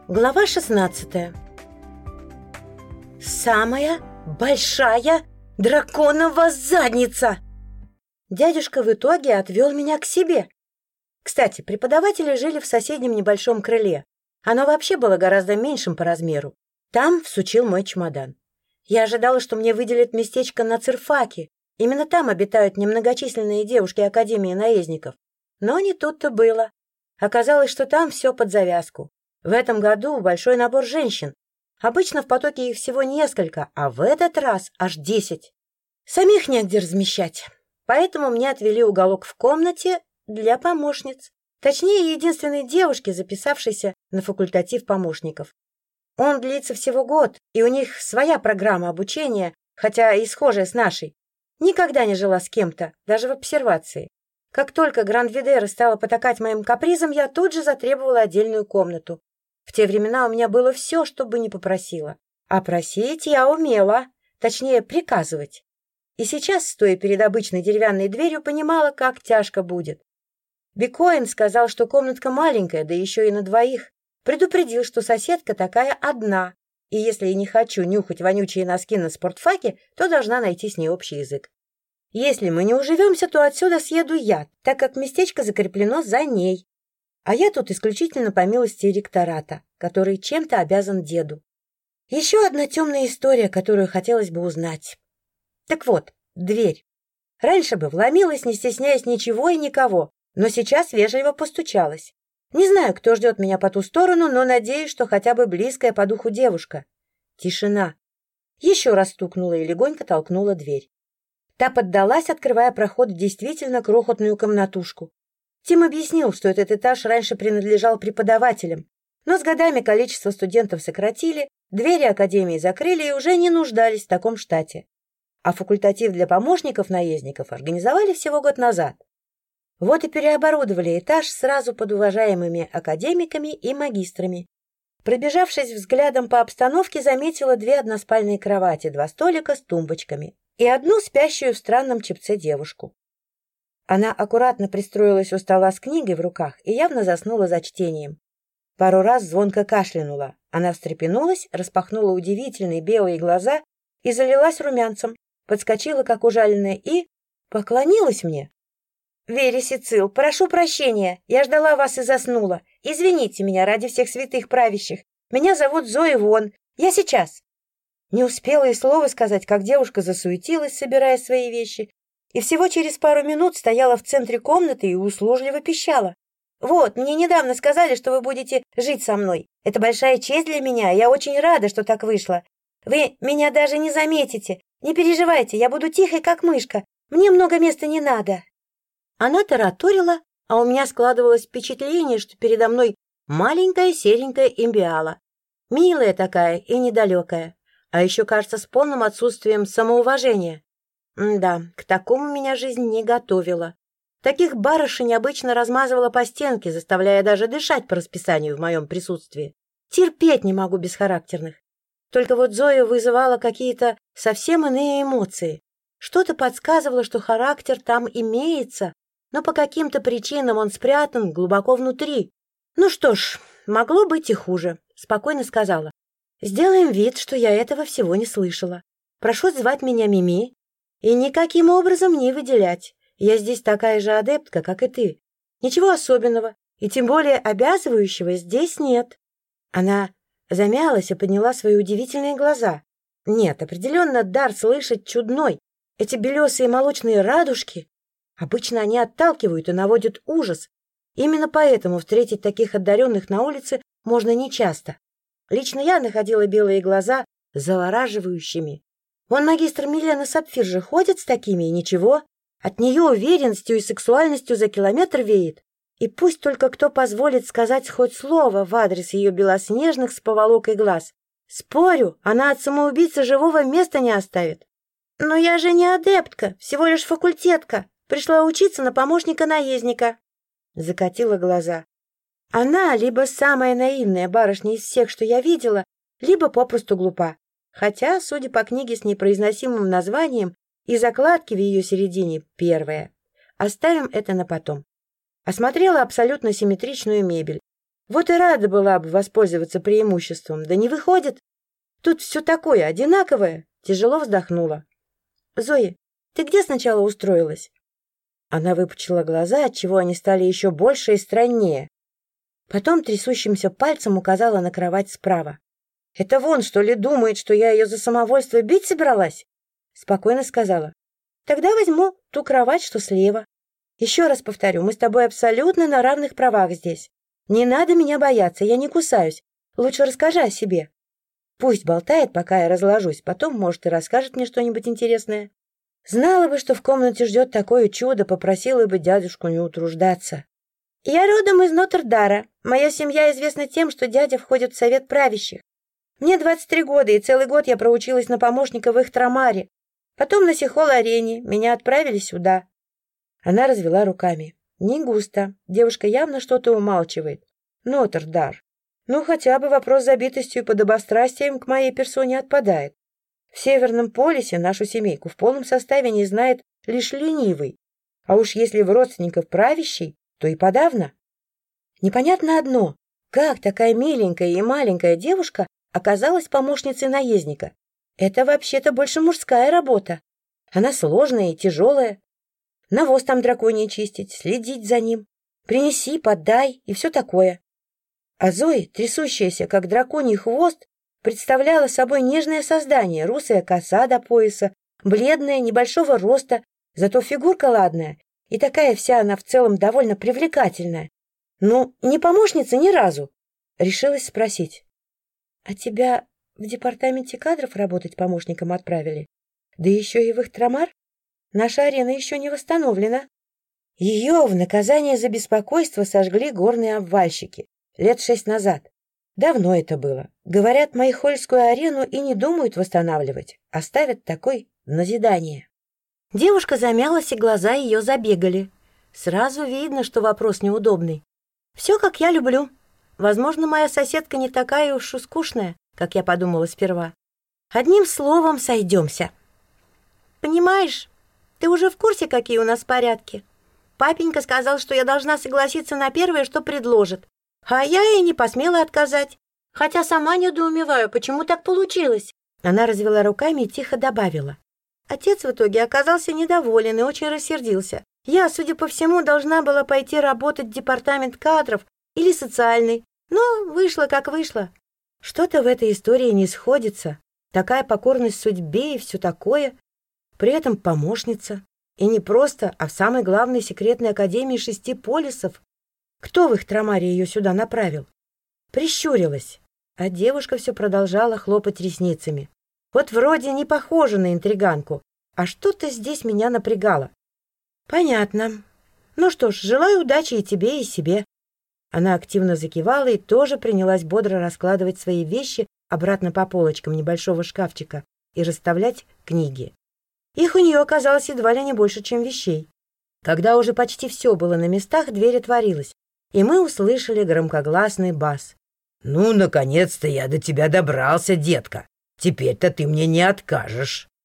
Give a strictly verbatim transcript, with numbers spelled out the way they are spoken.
Глава шестнадцатая. Самая большая драконова задница! Дядюшка в итоге отвел меня к себе. Кстати, преподаватели жили в соседнем небольшом крыле. Оно вообще было гораздо меньшим по размеру. Там всучил мой чемодан. Я ожидала, что мне выделят местечко на цирфаке. Именно там обитают немногочисленные девушки Академии наездников. Но не тут-то было. Оказалось, что там все под завязку. В этом году большой набор женщин. Обычно в потоке их всего несколько, а в этот раз аж десять. Самих негде размещать. Поэтому мне отвели уголок в комнате для помощниц. Точнее, единственной девушки, записавшейся на факультатив помощников. Он длится всего год, и у них своя программа обучения, хотя и схожая с нашей. Никогда не жила с кем-то, даже в обсервации. Как только Гранд-Видера стала потакать моим капризам, я тут же затребовала отдельную комнату. В те времена у меня было все, что бы ни попросила. А просить я умела, точнее, приказывать. И сейчас, стоя перед обычной деревянной дверью, понимала, как тяжко будет. Бикоин сказал, что комнатка маленькая, да еще и на двоих. Предупредил, что соседка такая одна, и если я не хочу нюхать вонючие носки на спортфаке, то должна найти с ней общий язык. Если мы не уживемся, то отсюда съеду я, так как местечко закреплено за ней. А я тут исключительно по милости ректората, который чем-то обязан деду. Еще одна темная история, которую хотелось бы узнать. Так вот, дверь. Раньше бы вломилась, не стесняясь ничего и никого, но сейчас вежливо постучалась. Не знаю, кто ждет меня по ту сторону, но надеюсь, что хотя бы близкая по духу девушка. Тишина. Еще раз стукнула и легонько толкнула дверь. Та поддалась, открывая проход в действительно крохотную комнатушку. Тим объяснил, что этот этаж раньше принадлежал преподавателям, но с годами количество студентов сократили, двери академии закрыли и уже не нуждались в таком штате. А факультатив для помощников-наездников организовали всего год назад. Вот и переоборудовали этаж сразу под уважаемыми академиками и магистрами. Пробежавшись взглядом по обстановке, заметила две односпальные кровати, два столика с тумбочками и одну спящую в странном чепце девушку. Она аккуратно пристроилась у стола с книгой в руках и явно заснула за чтением. Пару раз звонко кашлянула. Она встрепенулась, распахнула удивительные белые глаза и залилась румянцем, подскочила, как ужаленная, и поклонилась мне. «Вере Сицил, прошу прощения, я ждала вас и заснула. Извините меня ради всех святых правящих. Меня зовут Зоя Вон. Я сейчас». Не успела и слова сказать, как девушка засуетилась, собирая свои вещи, и всего через пару минут стояла в центре комнаты и услужливо пищала. «Вот, мне недавно сказали, что вы будете жить со мной. Это большая честь для меня, я очень рада, что так вышло. Вы меня даже не заметите. Не переживайте, я буду тихой, как мышка. Мне много места не надо». Она тараторила, а у меня складывалось впечатление, что передо мной маленькая серенькая имбиала. Милая такая и недалекая. А еще, кажется, с полным отсутствием самоуважения. Да, к такому меня жизнь не готовила. Таких барышень обычно размазывала по стенке, заставляя даже дышать по расписанию в моем присутствии. Терпеть не могу бесхарактерных. Только вот Зоя вызывала какие-то совсем иные эмоции. Что-то подсказывало, что характер там имеется, но по каким-то причинам он спрятан глубоко внутри. Ну что ж, могло быть и хуже, спокойно сказала. Сделаем вид, что я этого всего не слышала. Прошу звать меня Мими и никаким образом не выделять. Я здесь такая же адептка, как и ты. Ничего особенного, и тем более обязывающего здесь нет. Она замялась и подняла свои удивительные глаза. Нет, определенно дар слышать чудной. Эти белесые молочные радужки, обычно они отталкивают и наводят ужас. Именно поэтому встретить таких одаренных на улице можно нечасто. Лично я находила белые глаза завораживающими. Вон магистр Милена Сапфир же ходит с такими, и ничего. От нее уверенностью и сексуальностью за километр веет. И пусть только кто позволит сказать хоть слово в адрес ее белоснежных с поволокой глаз. Спорю, она от самоубийцы живого места не оставит. Но я же не адептка, всего лишь факультетка. Пришла учиться на помощника-наездника. Закатила глаза. Она либо самая наивная барышня из всех, что я видела, либо попросту глупа. Хотя, судя по книге с непроизносимым названием и закладке в ее середине, первая. Оставим это на потом. Осмотрела абсолютно симметричную мебель. Вот и рада была бы воспользоваться преимуществом, да не выходит. Тут все такое одинаковое. Тяжело вздохнула. Зоя, ты где сначала устроилась? Она выпучила глаза, отчего они стали еще больше и страннее. Потом трясущимся пальцем указала на кровать справа. «Это вон, что ли, думает, что я ее за самовольство бить собралась?» Спокойно сказала. «Тогда возьму ту кровать, что слева. Еще раз повторю, мы с тобой абсолютно на равных правах здесь. Не надо меня бояться, я не кусаюсь. Лучше расскажи о себе. Пусть болтает, пока я разложусь, потом, может, и расскажет мне что-нибудь интересное. Знала бы, что в комнате ждет такое чудо, попросила бы дядюшку не утруждаться. Я родом из Нотр-Дара. Моя семья известна тем, что дядя входит в совет правящих. Мне двадцать три года, и целый год я проучилась на помощника в их Трамаре. Потом на Сихол-арене. Меня отправили сюда». Она развела руками. «Не густо. Девушка явно что-то умалчивает. Нотр-Дар. Ну, хотя бы вопрос с забитостью и подобострастием к моей персоне отпадает. В Северном полюсе нашу семейку в полном составе не знает лишь ленивый. А уж если в родственников правящий, то и подавно. Непонятно одно. Как такая миленькая и маленькая девушка оказалась помощницей наездника? Это вообще-то больше мужская работа. Она сложная и тяжелая. Навоз там драконий чистить, следить за ним. Принеси, подай и все такое. А Зоя, трясущаяся, как драконий хвост, представляла собой нежное создание, русая коса до пояса, бледная, небольшого роста, зато фигурка ладная, и такая вся она в целом довольно привлекательная. Ну, не помощница ни разу. Решилась спросить. А тебя в департаменте кадров работать помощником отправили? Да еще и в их Трамар? Наша арена еще не восстановлена. Ее в наказание за беспокойство сожгли горные обвальщики лет шесть назад. Давно это было. Говорят, Майхольскую арену и не думают восстанавливать. Оставят такой в назидание. Девушка замялась, и глаза ее забегали. Сразу видно, что вопрос неудобный. Все, как я люблю. Возможно, моя соседка не такая уж и скучная, как я подумала сперва. Одним словом, сойдемся. Понимаешь, ты уже в курсе, какие у нас порядки? Папенька сказал, что я должна согласиться на первое, что предложит. А я и не посмела отказать. Хотя сама недоумеваю, почему так получилось. Она развела руками и тихо добавила. Отец в итоге оказался недоволен и очень рассердился. Я, судя по всему, должна была пойти работать в департамент кадров или социальный, но вышло как вышло. Что-то в этой истории не сходится. Такая покорность судьбе и все такое. При этом помощница. И не просто, а в самой главной секретной академии шести полисов. Кто в их Трамаре ее сюда направил? Прищурилась, а девушка все продолжала хлопать ресницами. Вот вроде не похожа на интриганку, а что-то здесь меня напрягало. Понятно. Ну что ж, желаю удачи и тебе, и себе. Она активно закивала и тоже принялась бодро раскладывать свои вещи обратно по полочкам небольшого шкафчика и расставлять книги. Их у нее оказалось едва ли не больше, чем вещей. Когда уже почти все было на местах, дверь отворилась, и мы услышали громкогласный бас. «Ну, наконец-то я до тебя добрался, детка. Теперь-то ты мне не откажешь».